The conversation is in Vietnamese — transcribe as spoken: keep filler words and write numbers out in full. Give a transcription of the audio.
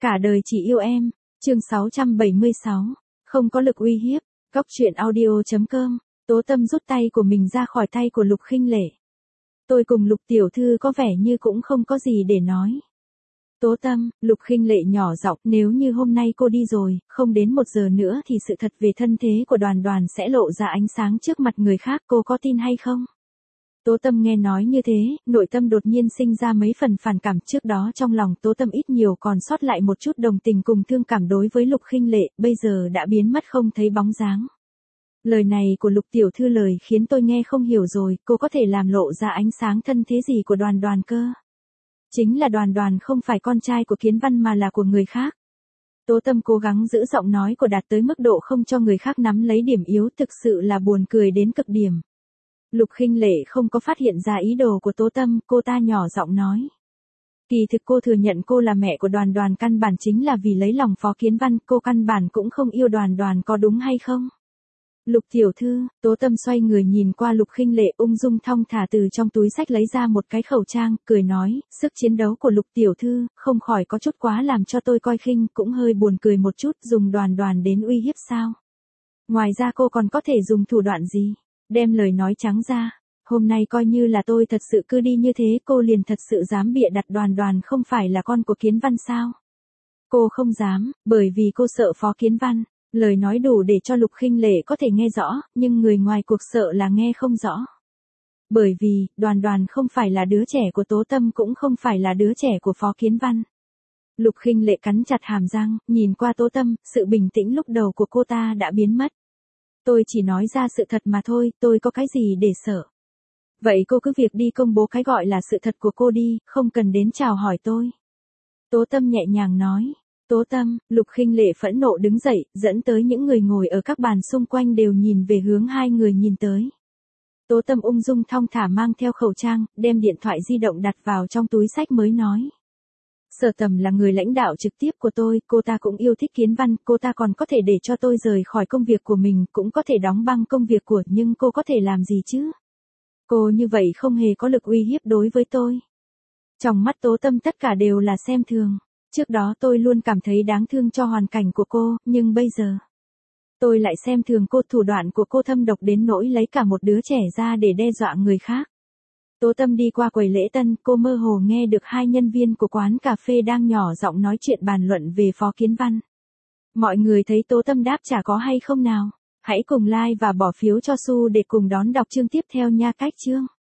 Cả đời chỉ yêu em, chương sáu trăm bảy mươi sáu, không có lực uy hiếp, góc truyện audio chấm com, Tố Tâm rút tay của mình ra khỏi tay của Lục Khinh Lệ. Tôi cùng Lục tiểu thư có vẻ như cũng không có gì để nói. Tố Tâm, Lục Khinh Lệ nhỏ giọng, nếu như hôm nay cô đi rồi, không đến một giờ nữa thì sự thật về thân thế của Đoàn Đoàn sẽ lộ ra ánh sáng trước mặt người khác, cô có tin hay không? Tố Tâm nghe nói như thế, nội tâm đột nhiên sinh ra mấy phần phản cảm, trước đó trong lòng Tố Tâm ít nhiều còn sót lại một chút đồng tình cùng thương cảm đối với Lục Khinh Lệ, bây giờ đã biến mất không thấy bóng dáng. Lời này của Lục tiểu thư lời khiến tôi nghe không hiểu rồi, cô có thể làm lộ ra ánh sáng thân thế gì của Đoàn Đoàn cơ? Chính là Đoàn Đoàn không phải con trai của Kiến Văn mà là của người khác. Tố Tâm cố gắng giữ giọng nói của đạt tới mức độ không cho người khác nắm lấy điểm yếu, thực sự là buồn cười đến cực điểm. Lục Khinh Lệ không có phát hiện ra ý đồ của Tố Tâm, cô ta nhỏ giọng nói. Kỳ thực cô thừa nhận cô là mẹ của Đoàn Đoàn căn bản chính là vì lấy lòng Phó Kiến Văn, cô căn bản cũng không yêu Đoàn Đoàn, có đúng hay không? Lục tiểu thư, Tố Tâm xoay người nhìn qua Lục Khinh Lệ, ung dung thong thả từ trong túi xách lấy ra một cái khẩu trang, cười nói, sức chiến đấu của Lục tiểu thư, không khỏi có chút quá làm cho tôi coi khinh, cũng hơi buồn cười một chút, dùng Đoàn Đoàn đến uy hiếp sao? Ngoài ra cô còn có thể dùng thủ đoạn gì? Đem lời nói trắng ra, hôm nay coi như là tôi thật sự cứ đi như thế, cô liền thật sự dám bịa đặt Đoàn Đoàn không phải là con của Kiến Văn sao? Cô không dám, bởi vì cô sợ Phó Kiến Văn. Lời nói đủ để cho Lục Khinh Lệ có thể nghe rõ, nhưng người ngoài cuộc sợ là nghe không rõ. Bởi vì, Đoàn Đoàn không phải là đứa trẻ của Tố Tâm, cũng không phải là đứa trẻ của Phó Kiến Văn. Lục Khinh Lệ cắn chặt hàm răng, nhìn qua Tố Tâm, sự bình tĩnh lúc đầu của cô ta đã biến mất. Tôi chỉ nói ra sự thật mà thôi, tôi có cái gì để sợ. Vậy cô cứ việc đi công bố cái gọi là sự thật của cô đi, không cần đến chào hỏi tôi. Tố Tâm nhẹ nhàng nói. Tố Tâm, Lục Khinh Lệ phẫn nộ đứng dậy, dẫn tới những người ngồi ở các bàn xung quanh đều nhìn về hướng hai người nhìn tới. Tố Tâm ung dung thong thả mang theo khẩu trang, đem điện thoại di động đặt vào trong túi xách mới nói. Sở Tầm là người lãnh đạo trực tiếp của tôi, cô ta cũng yêu thích Kiến Văn, cô ta còn có thể để cho tôi rời khỏi công việc của mình, cũng có thể đóng băng công việc của, nhưng cô có thể làm gì chứ? Cô như vậy không hề có lực uy hiếp đối với tôi. Trong mắt Tố Tâm tất cả đều là xem thường. Trước đó tôi luôn cảm thấy đáng thương cho hoàn cảnh của cô, nhưng bây giờ, tôi lại xem thường cô, thủ đoạn của cô thâm độc đến nỗi lấy cả một đứa trẻ ra để đe dọa người khác. Tố Tâm đi qua quầy lễ tân, cô mơ hồ nghe được hai nhân viên của quán cà phê đang nhỏ giọng nói chuyện bàn luận về Phó Kiến Văn. Mọi người thấy Tố Tâm đáp trả có hay không nào? Hãy cùng like và bỏ phiếu cho Su để cùng đón đọc chương tiếp theo nha. Cách chương.